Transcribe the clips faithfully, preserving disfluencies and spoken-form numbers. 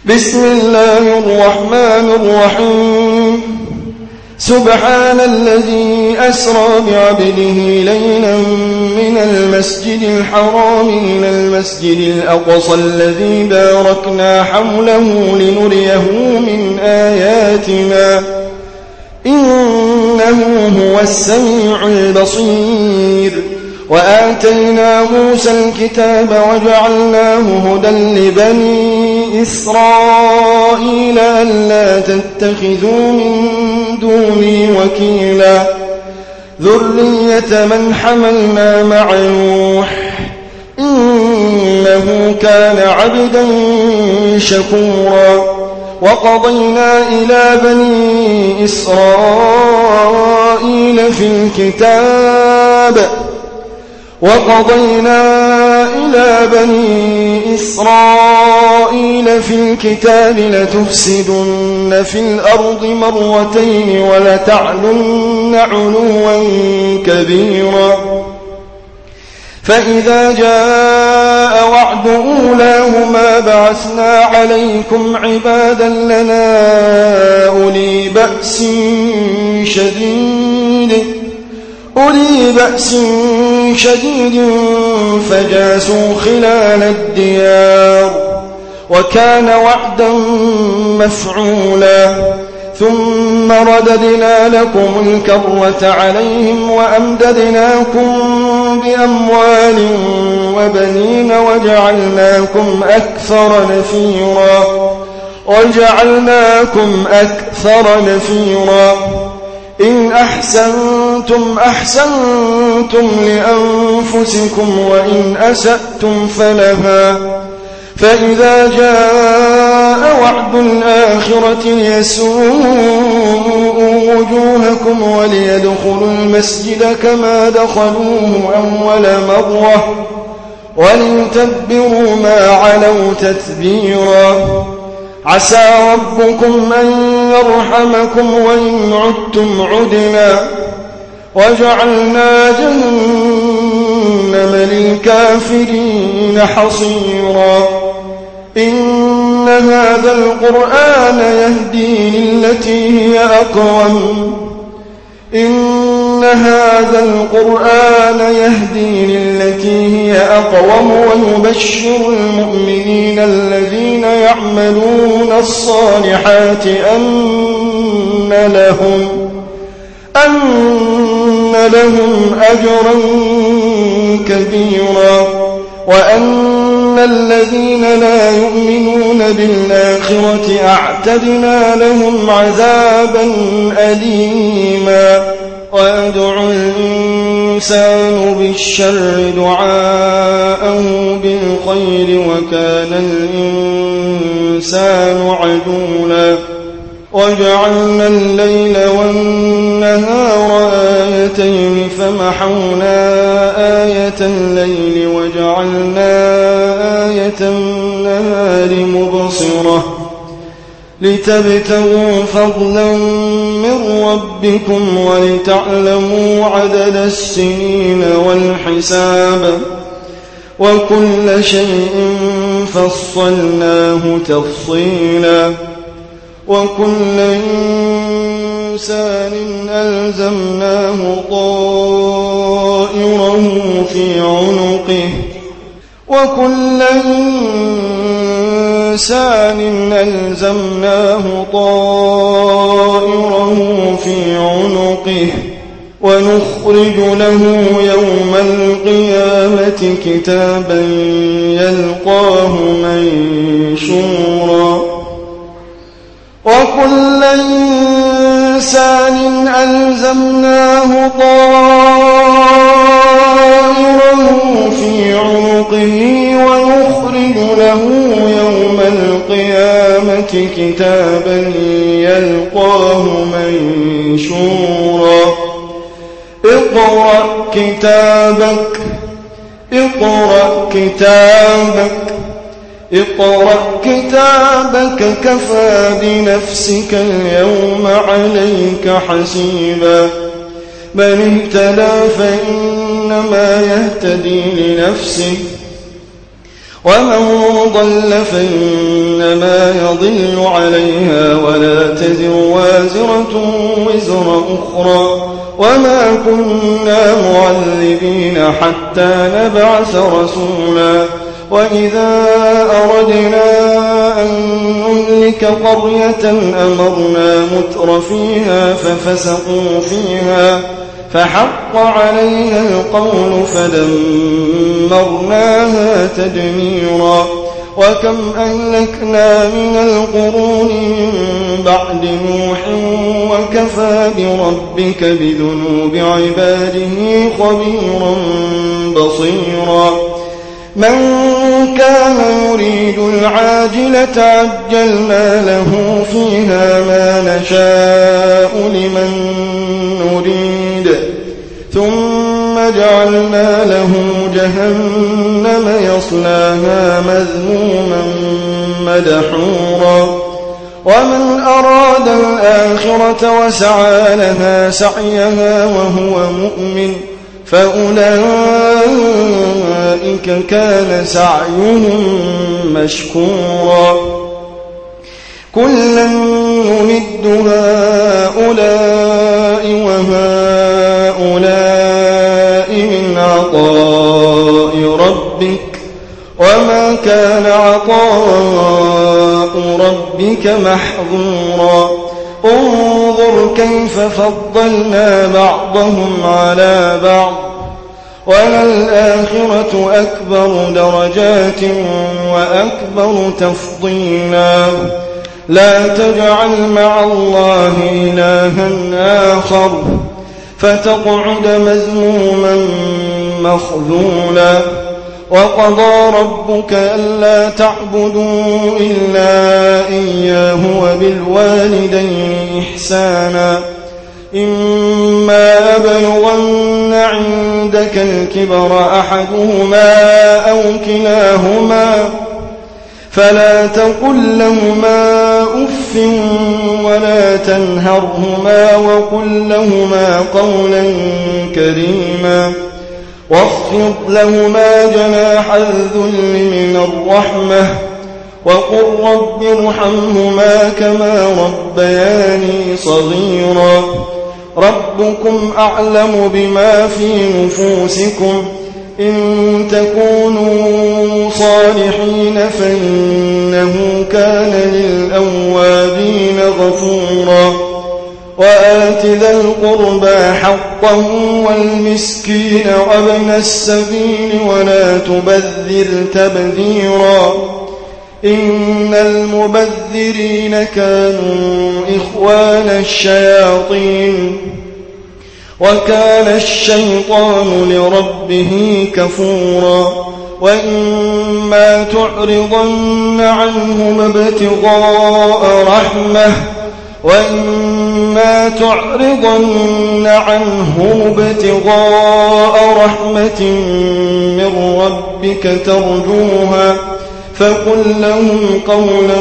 بسم الله الرحمن الرحيم سبحان الذي أسرى بعبده ليلا من المسجد الحرام إلى المسجد الأقصى الذي باركنا حوله لنريه من آياتنا إنه هو السميع البصير وآتينا موسى الكتاب وجعلناه هدى لبني إسرائيل ألا تتخذوا من دوني وكيلا ذرية من حملنا مع نوح إنه كان عبدا شكورا وقضينا إلى بني إسرائيل في الكتاب وقضينا إلى بني إسرائيل في الكتاب لتفسدن في الأرض مرتين ولتعلن علوا كبيرا فإذا جاء وعد أولاهما بعثنا عليكم عبادا لنا أولي بأس شديد أولي بأس شديد فجاسوا خلال الديار وكان وعدا مفعولا ثم رددنا لكم الكرة عليهم وأمددناكم بأموال وبنين وجعلناكم أكثر نفيرا وجعلناكم أكثر نفيرا إن أحسنتم أحسنتم لأنفسكم وإن أسأتم فلها فإذا جاء وعد الآخرة ليسوءوا وجوهكم وليدخلوا المسجد كما دخلوه أول مرة وليتبروا ما علوا تتبيرا عسى ربكم أن يرحمكم وإن عدتم عدنا وجعلنا جهنم للكافرين حصيرا إن هذا القرآن يهدي للتي هي أقوم إن هذا القرآن يهدي للتي هي أقوم ويبشر المؤمنين الذين يعملون الصالحات أن لهم أن لهم أجرا كبيرا وأن الذين لا يؤمنون بالآخرة أعتدنا لهم عذابا أليما ويدعو الإنسان بالشر دعاءه بالخير وكان الإنسان عجولا وجعلنا الليل والنهار آيتين فمحونا آية الليل وجعلنا آية النهار مبصرة لتبتغوا فضلا من ربكم ولتعلموا عدد السنين والحساب وكل شيء فصلناه تفصيلا وكل إنسان ألزمناه طائره في عنقه وكل إنسان ألزمناه طائره في عنقه ونخرج له يوم القيامة كتابا يلقاه منشورا وكل إنسان ألزمناه طائره في عنقه ونخرج له يوم القيامة كتابا يلقاه منشورا اقرأ كتابك اقرأ كتابك اقرأ كتابك كفى بنفسك اليوم عليك حسيبا من اهتدى فإنما يهتدي لنفسه ومن ضل فإنما تضل عليها ولا تزر وازرة وزر أخرى وما كنا معذبين حتى نبعث رسولا وإذا أردنا أن نهلك قرية أمرنا متر فيها ففسقوا فيها فحق عليها القول فدمرناها تدميرا وكم أهلكنا من القرون من بعد نوح وكفى بربك بذنوب عباده خبيرا بصيرا من كان يريد العاجلة عجلنا له فيها ما نشاء لمن نريد ثم جعلنا له جهنم يصلاها مذموما مدحورا ومن أراد الآخرة وسعى لها سعيها وهو مؤمن فأولئك كان سعيهم مشكورا كلا نمد هؤلاء وهؤلاء من عطاء ربك وما كان عطاء ربك محظورا انظر كيف فضلنا بعضهم على بعض وللآخرة أكبر درجات وأكبر تفضيلا لا تجعل مع الله إلها آخر فتقعد مذموما مخذولا وقضى ربك ألا تعبدوا إلا إياه وبالوالدين إحسانا إما يبلغن عندك الكبر أحدهما أو كلاهما فلا تقل لهما أف ولا تنهرهما وقل لهما قولا كريما واخفض لهما جناح الذل من الرحمة وقل رب ارحمهما كما ربياني صغيرا ربكم أعلم بما في نفوسكم إن تكونوا صالحين فإنه كان للأوابين غفورا وآت ذا القربى حقه والمسكين وابن السبيل ولا تبذر تبذيرا إن المبذرين كانوا إخوان الشياطين وكان الشيطان لربه كفورا وإما تعرضن عنهم ابتغاء رحمة وإما تعرضن عنهم ابتغاء رحمة من ربك ترجوها فقل لهم قولا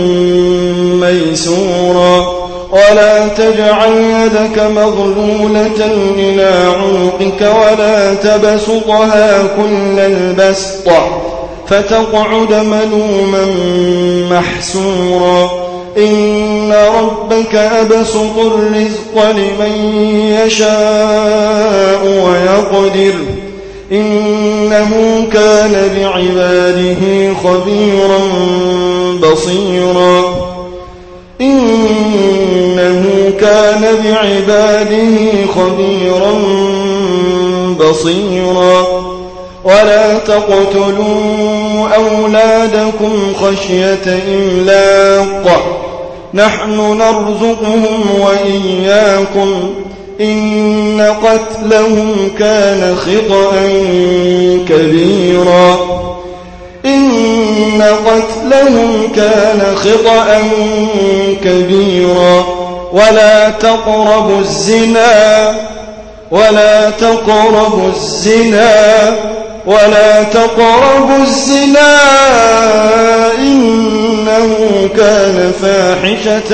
ميسورا ولا تجعل يدك مغلولة إلى عنقك ولا تبسطها كل البسط فتقعد ملوما محسورا إن ربك أبسط الرزق لمن يشاء ويقدر إنه كان بعباده خبيرا بصيرا إنه كان بعباده خبيرا بصيرا ولا تقتلوا أولادكم خشية إملاق نحن نرزقهم وإياكم إن قتلهم كان خطأ كبيرا إن قتلهم كان خطأ كبيرا ولا تقربوا الزنا ولا تقربوا الزنا ولا تقربوا الزنا إنه كان فاحشة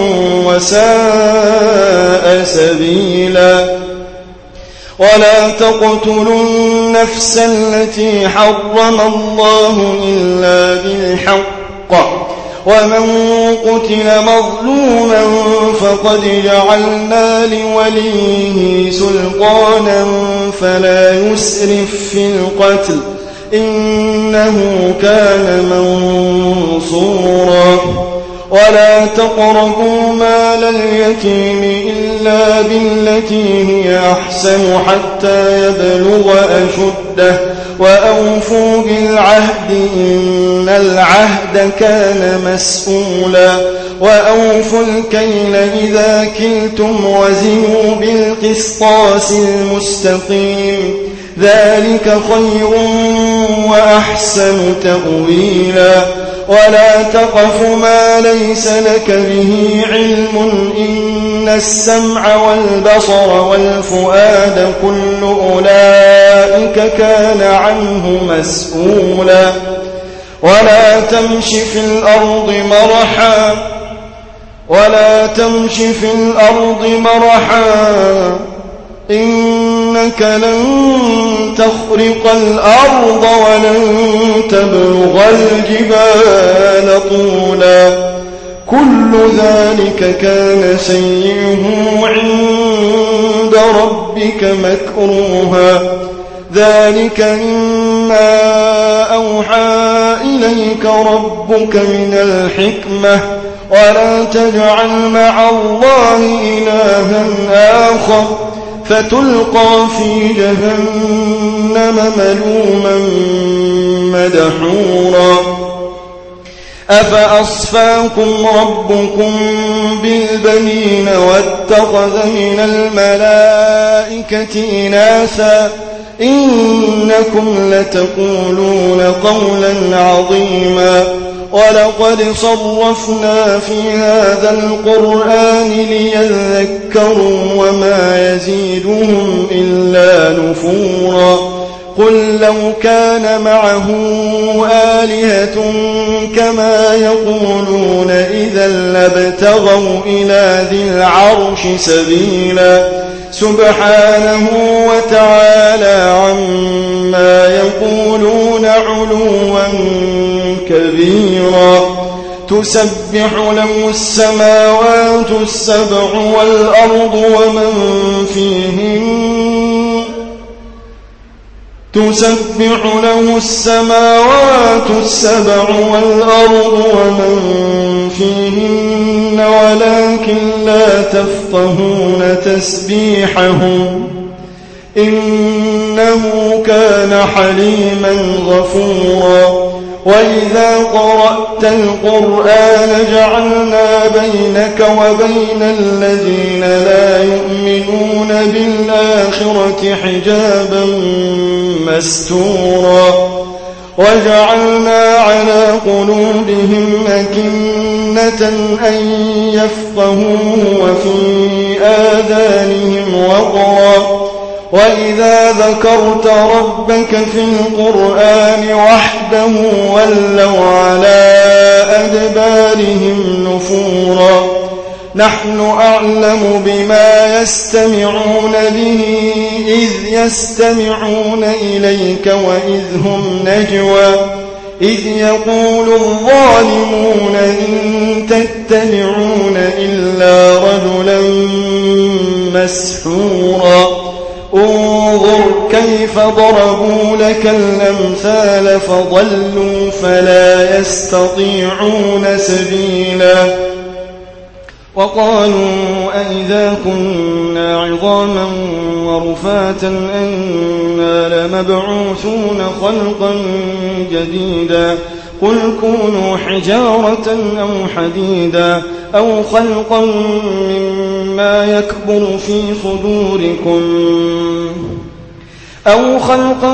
وساء سبيلا ولا تقتلوا النفس التي حرم الله إلا بالحق ومن قتل مظلوما فقد جعلنا لوليه سلطانا فلا يسرف في القتل إنه كان منصورا ولا تقربوا مال اليتيم إلا بالتي هي أحسن حتى يبلغ أشده وأوفوا بالعهد إن العهد كان مسؤولا وأوفوا الكيل إذا كلتم وزنوا بالقسطاس المستقيم ذلك خير وأحسن تأويلا ولا تقف ما ليس لك به علم إن السمع والبصر والفؤاد كل أولئك كان عنه مسؤولا ولا تمش في الأرض مرحا ولا تمش في الأرض مرحا إنك لن تخرق الأرض ولن تبلغ الجبال طولا كل ذلك كان سيئه عند ربك مكروها ذلك مما أوحى إليك ربك من الحكمة ولا تجعل مع الله إلها آخر فتلقى في جهنم ملوما مدحورا أفأصفاكم ربكم بالبنين واتخذ من الملائكة إناثا إنكم لتقولون قولا عظيما ولقد صرفنا في هذا القرآن ليذكروا وما يزيدهم إلا نفورا قل لو كان معه آلهة كما يقولون إذا لابتغوا إلى ذي العرش سبيلا سبحانه وتعالى عما يقولون علوا كبيرا تسبح له السماوات السبع والأرض ومن فيهن تسبح له السماوات السبع والأرض ومن فيهن ولكن لا تفقهون تسبيحهم إنه كان حليما غفورا وإذا قرأت القرآن جعلنا بينك وبين الذين لا يؤمنون بالآخرة حجابا مستورا وجعلنا على قلوبهم أكنة أن يفقهوه وفي آذانهم وقرا وإذا ذكرت ربك في القرآن وحده ولوا على أدبارهم نفورا نحن أعلم بما يستمعون به إذ يستمعون إليك وإذ هم نجوى إذ يقول الظالمون إن تتبعون إلا رجلا مسحورا انظر كيف ضربوا لك الأمثال فضلوا فلا يستطيعون سبيلا وقالوا أئذا كنا عظاما ورفاتا أئنا لمبعوثون خلقا جديدا قل كونوا حجارة أو حديدا أو خلقا مما يكبر في صدوركم أو خلقا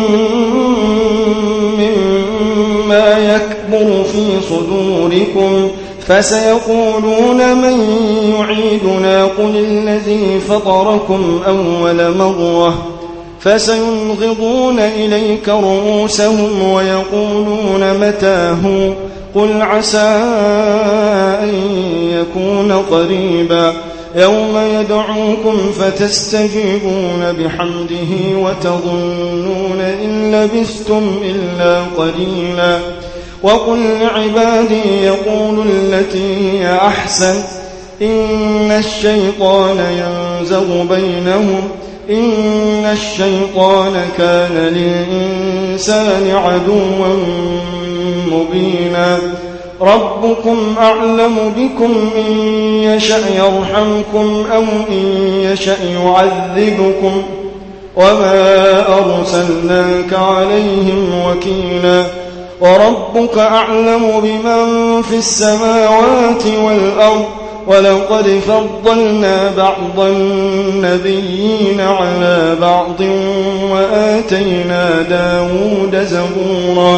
مما يكبر في صدوركم فسيقولون من يعيدنا قل الذي فطركم أول مرة فسينغضون إليك رؤوسهم ويقولون متاه قل عسى أن يكون قريبا يوم يدعوكم فتستجيبون بحمده وتظنون إن لبثتم إلا قليلا وقل لعبادي يقولوا التي هي أحسن إن الشيطان ينزغ بينهم إن الشيطان كان للإنسان عدوا مبينا ربكم أعلم بكم إن يشأ يرحمكم أو إن يشأ يعذبكم وما أرسلناك عليهم وكيلا وربك أعلم بمن في السماوات والأرض ولقد فضلنا بعض النبيين على بعض وآتينا داود زبورا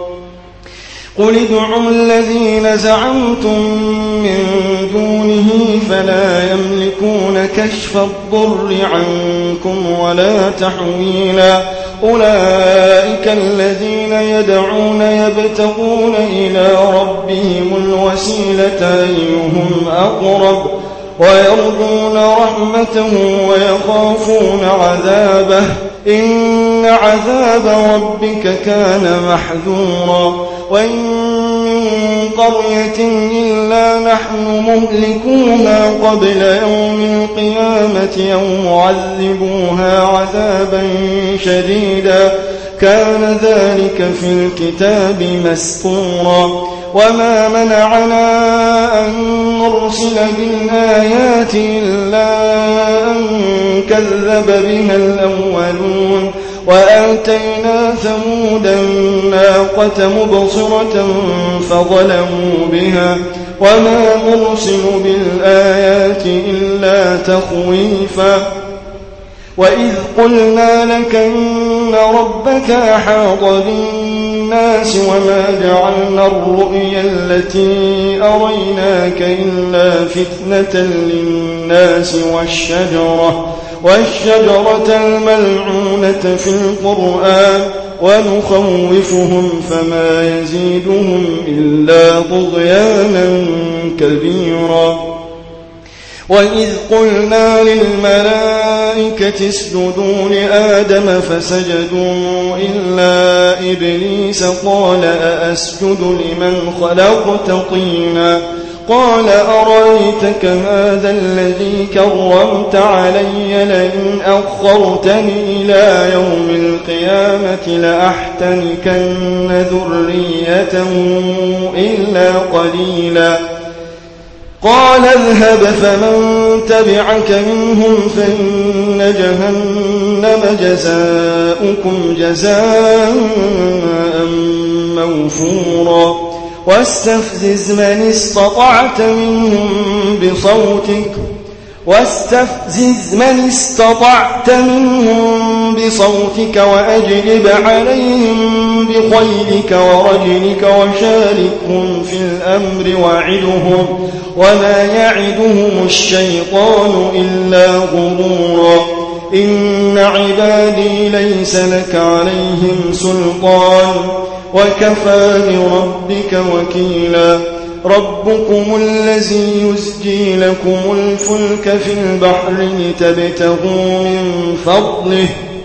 قل ادعوا الذين زعمتم من دونه فلا يملكون كشف الضر عنكم ولا تحويلا أولئك الذين يدعون يبتغون إلى ربهم الوسيلة أيهم أقرب ويرجون رحمته ويخافون عذابه إن عذاب ربك كان محذورا وإن من قرية إلا نحن مهلكوها قبل يوم القيامة أو معذبوها عذابا شديدا كان ذلك في الكتاب مسطورا وما منعنا أن نرسل بالآيات إلا أن كذب بها الأولون وآتينا ثمود الناقة مبصرة فظلموا بها وما نرسل بالآيات إلا تخويفا وإذ قلنا لك إن ربك أحاط بالناس وما جعلنا الرؤيا التي أريناك إلا فتنة للناس والشجرة والشجرة الملعونة في القرآن ونخوفهم فما يزيدهم إلا طغيانا كبيرا وإذ قلنا للملائكة اسجدوا لآدم فسجدوا إلا إبليس قال أأسجد لمن خلقت طينا قال أرأيتك هذا الذي كرمت علي لئن أخرتني إلى يوم القيامة لأحتنكن ذريته إلا قليلا قال اذهب فمن تبعك منهم فإن جهنم جزاؤكم جزاء موفورا واستفزز من استطعت منهم بصوتك واستفزز من استطعت منهم بصوتك وأجلب عليهم بخيلك ورجلك وشاركهم في الأمر وعدهم وما يعدهم الشيطان إلا غرورا إن عبادي ليس لك عليهم سلطان وكفى بربك وكيلا ربكم الذي يزجي لكم الفلك في البحر لتبتغوا من فضله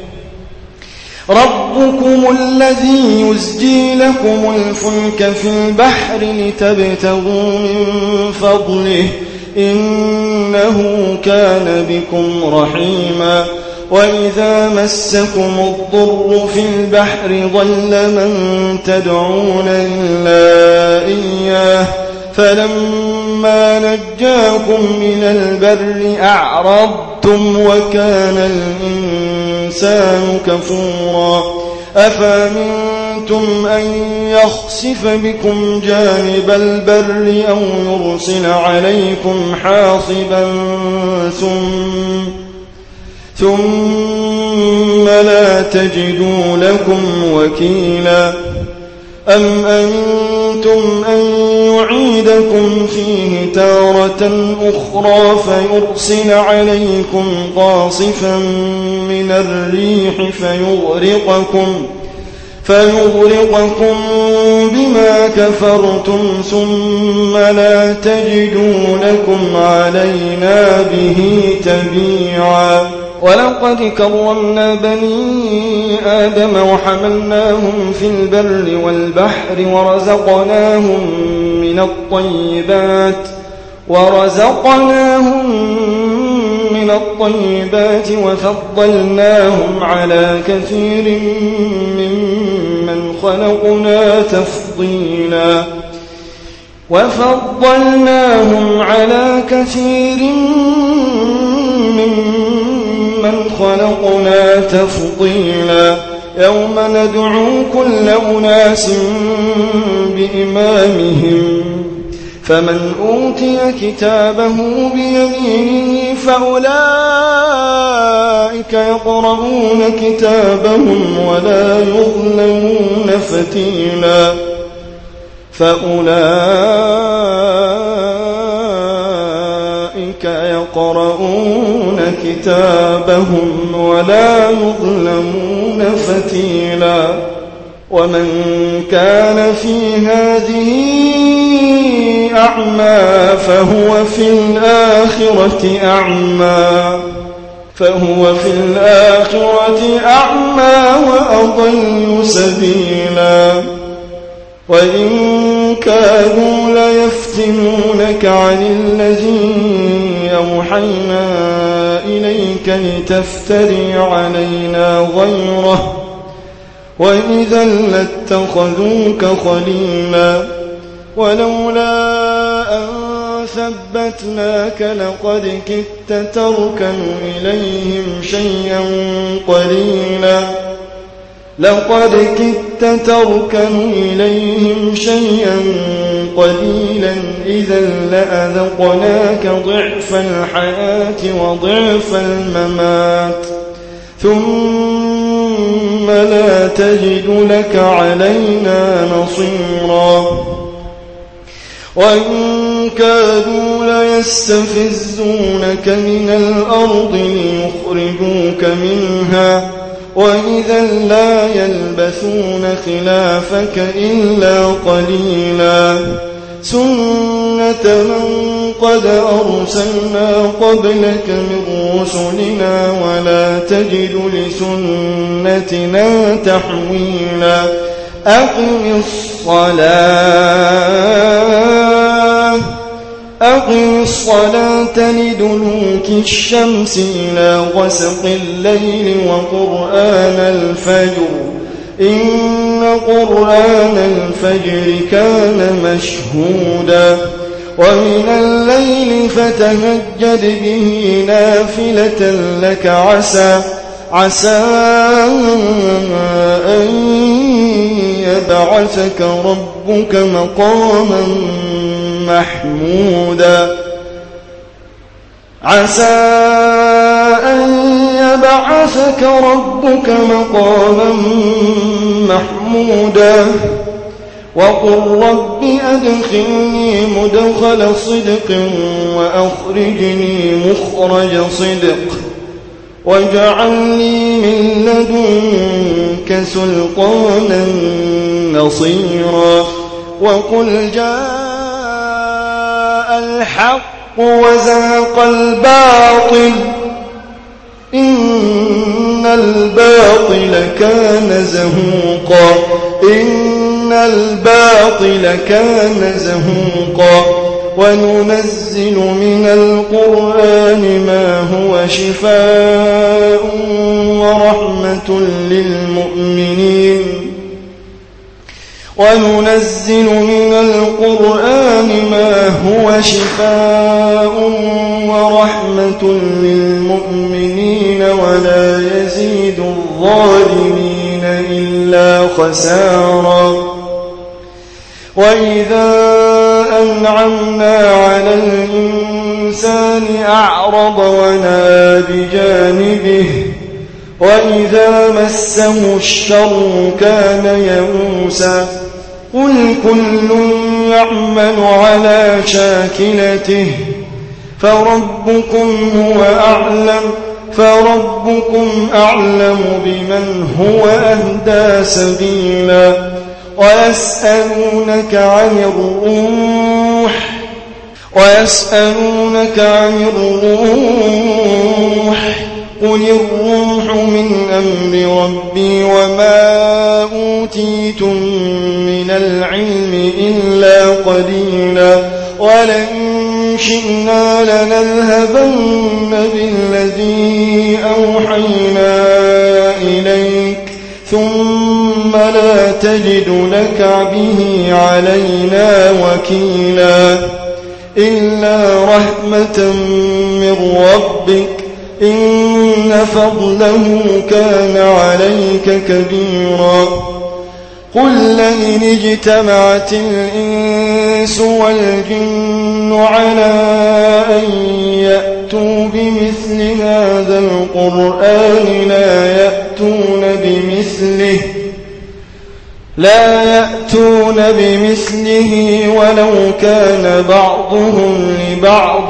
ربكم الذي يزجي لكم الفلك في البحر لتبتغوا من فضله إنه كان بكم رحيما وإذا مسكم الضر في البحر ضل من تدعون إلا إياه فلما نجاكم إلى البر أعرضتم وكان الإنسان كفورا أفأمنتم أن يخسف بكم جانب البر أو يرسل عليكم حاصبا ثم ثم لا تجدوا لكم وكيلا أم أنتم أن يعيدكم فيه تارة أخرى فيرسل عليكم قاصفا من الريح فيغرقكم فيغرقكم بما كفرتم ثم لا تجدوا لكم علينا به تبيعا ولقد كرمنا بني آدم وحملناهم في البر والبحر ورزقناهم من الطيبات ورزقناهم من الطيبات وفضلناهم على كثير ممن خلقنا تفضيلا وفضلناهم على كثير ممن خلقنا تفضيلا يوم ندعو كل أناس بإمامهم فمن أوتي كتابه بيمينه فأولئك يقرؤون كتابهم ولا يظلمون فتيلا فأولئك يقرؤون كتابهم ولا يظلمون فتيلا ومن كان في هذه أعمى فهو في الآخرة أعمى فهو في الآخرة أعمى وأضل سبيلا وإن كانوا ليفتنونك عن الذي أوحينا إليك لتفتري علينا غيره وإذا لاتخذوك خليلا ولولا أن ثبتناك لقد كدت تركن إليهم شيئا قليلا لقد كدت تركن إليهم شيئا قليلا إذا لأذقناك ضعف الحياة وضعف الممات ثم لا تجد لك علينا نصيرا وإن كادوا ليستفزونك من الأرض ليخرجوك منها وإذا لا يلبثون خلافك إلا قليلا سنة من قد أرسلنا قبلك من رسلنا ولا تجد لسنتنا تحويلا أقم الصلاة أقم الصلاة لدلوك الشمس إلى غسق الليل وقرآن الفجر إن قرآن الفجر كان مشهودا ومن الليل فتهجد به نافلة لك عسى عسى أن يبعثك ربك مقاما محمودا عسى أن يبعثك ربك مقاما محمودا وقل رب أدخلني مدخل صدق وأخرجني مخرج صدق واجعل لي من لدنك سلطانا نصيرا وقل جاء الحق وزهق الباطل إن الباطل كان زهوقا إن الباطل كان زهوقا وننزل من القرآن ما هو شفاء ورحمة للمؤمنين وننزل من القرآن ما هو شفاء ورحمة للمؤمنين ولا يزيد الظالمين إلا خسارا وإذا أنعمنا على الإنسان أعرض ونأى بجانبه وإذا مسه الشر كان يئوسا قل كل يعمل على شاكلته فربكم هو أعلم فربكم أعلم بمن هو أهدى سبيلا ويسألونك عن الروح ويسألونك عن الروح قل الروح من أمر ربي وما أوتيتم من العلم إلا قليلا ولئن شئنا لنذهبن بالذي أوحينا إليك ثم لا تجد لك به علينا وكيلا إلا رحمة من ربك إن فضله كان عليك كبيرا قل لئن اجتمعت الإنس والجن على أن يأتوا بمثل هذا القرآن لا يأتون بمثله لا يأتون بمثله ولو كان بعضهم لبعض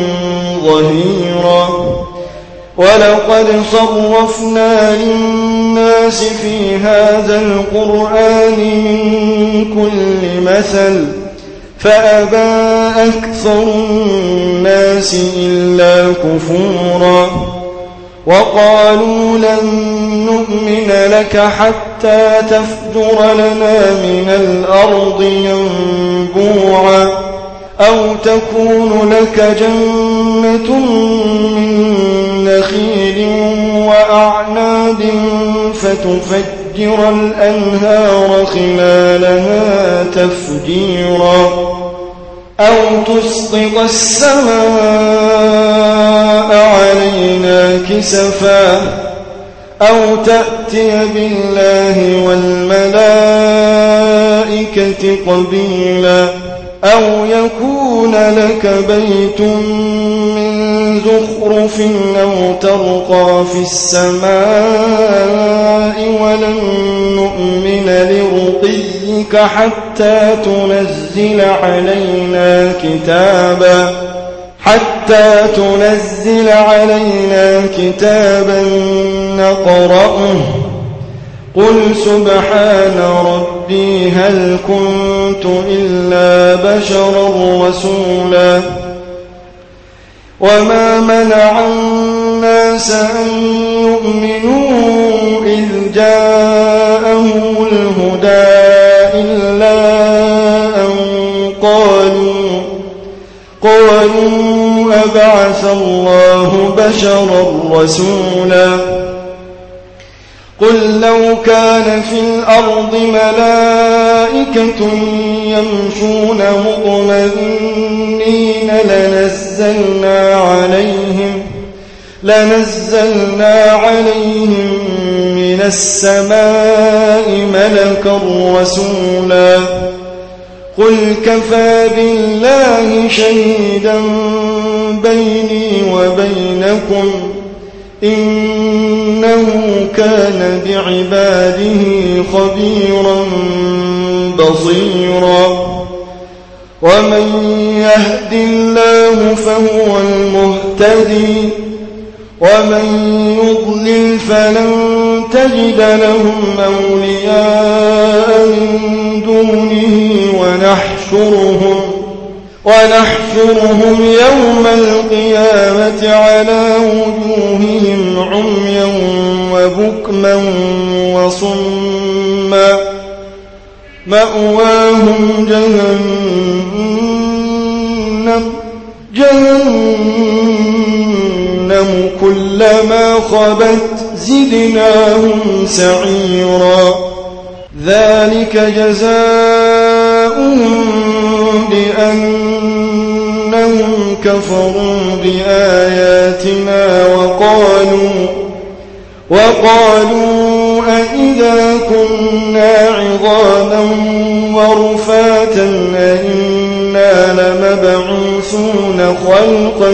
ظهيرا ولقد صرفنا للناس في هذا القرآن من كل مثل فأبى أكثر الناس إلا كفورا وقالوا لن نؤمن لك حتى تفجر لنا من الأرض ينبوعا أو تكون لك جنة من نخيل وأعناب فتفجر الأنهار خلالها تفجيرا أو تسقط السماء علينا كسفا أو تأتي بالله والملائكة قبيلا أو يكون لك بيت من زخرف أو ترقى في السماء ولن نؤمن لرقيك حتى تنزل علينا كتابا حتى تنزل علينا كتابا نقرأه قل سبحان ربي هل كنت إلا بشرا رسولا وما منع الناس أن يؤمنوا إذ جاءهم الهدى إلا أن قالوا قالوا أبعث الله بشرا رسولا قل لو كان في الأرض ملائكة يمشون مطمئنين لنزلنا عليهم لنزلنا عليهم من السماء ملكا رسولا قل كفى بالله شهيدا بيني وبينكم إنه كان بعباده خبيرا بصيرا ومن يهد الله فهو المهتدي ومن يضلل فلن تجد لهم أولياء من دونه ونحشرهم ونحشرهم يوم القيامة على وجوههم عميا وبكما وصما مأواهم جهنم جهنم كلما خبت زدناهم سعيرا ذلك جزاؤهم بأنهم كفروا بآياتنا وقالوا وقالوا أئذا كنا عظاما ورفاتا أئنا لمبعوثون خلقا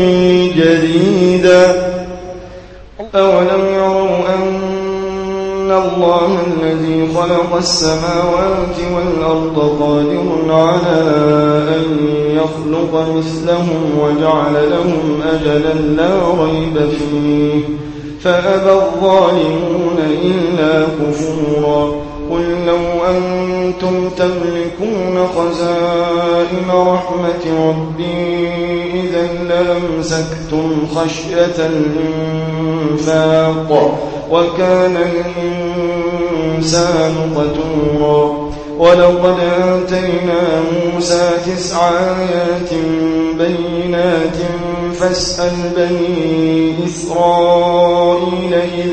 جديدا أولم يروا أن الله الذي خلق السماوات والأرض قادر على أن يخلق مثلهم وجعل لهم أجلا لا ريب فيه فأبى الظالمون إلا كفورا قل لو أنتم تملكون خزائن رحمة ربي إذا لأمسكتم خشية الإنفاق وكان الإنسان قتورا ولقد آتينا موسى تسع آيات بينات فاسأل بني إسرائيل إذ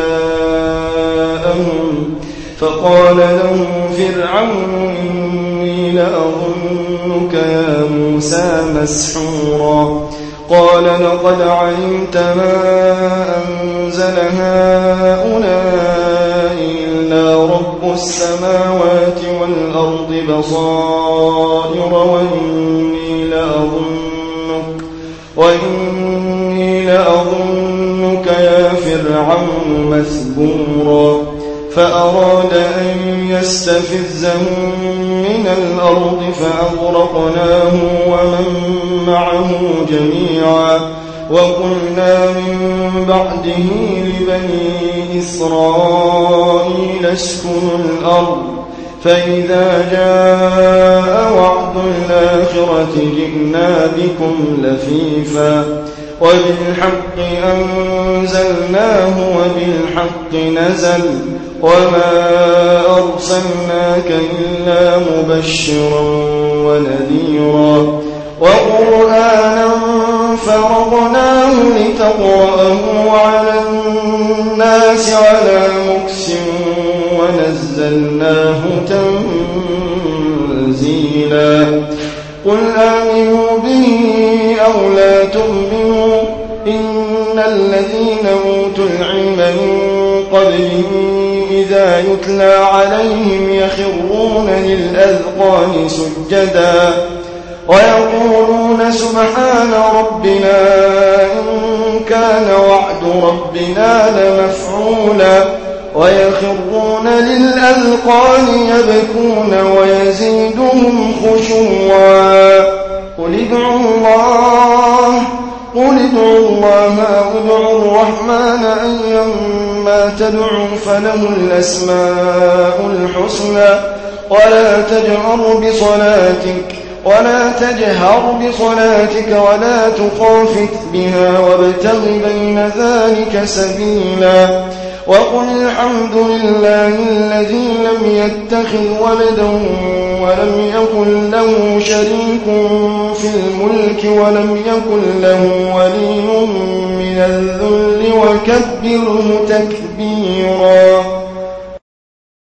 جاءهم فقال له فرعون إني لأظنك يا موسى مسحورا قال لقد علمت ما أنزل هؤلاء إلا رب السماوات والأرض بصائر وإني لأظنك وإني لأظنك يا فرعون مثبورا فأراد أن يستفزهم من الأرض فأغرقناه ومن معه جميعا وقلنا من بعده لبني إسرائيل اسكنوا الأرض فإذا جاء وعد الآخرة جئنا بكم لفيفا وبالحق أنزلناه وبالحق نزل وما أرسلناك إلا مبشرا ونذيرا وقرآنا فرضناه لتقرأه على الناس على مكث ونزلناه تنزيلا قل آمنوا به أو لا تؤمنوا إن الذين أوتوا العلم من قبله إذا يتلى عليهم يخرون للأذقان سجدا ويقولون سبحان ربنا إن كان وعد ربنا لمفعولا ويخرون للأذقان يبكون ويزيدهم خشوعا قل ادعوا الله قل ادعوا الله أو ادعوا الرحمن أيما تدعوا فله الأسماء الحسنى ولا تجهر بصلاتك ولا تجهر بصلاتك ولا تخافت بها وابتغ بين ذلك سبيلا وقل الحمد لله الذي لم يتخذ ولدا ولم يكن له شريك في الملك ولم يكن له ولي من الذل وكبره تكبيرا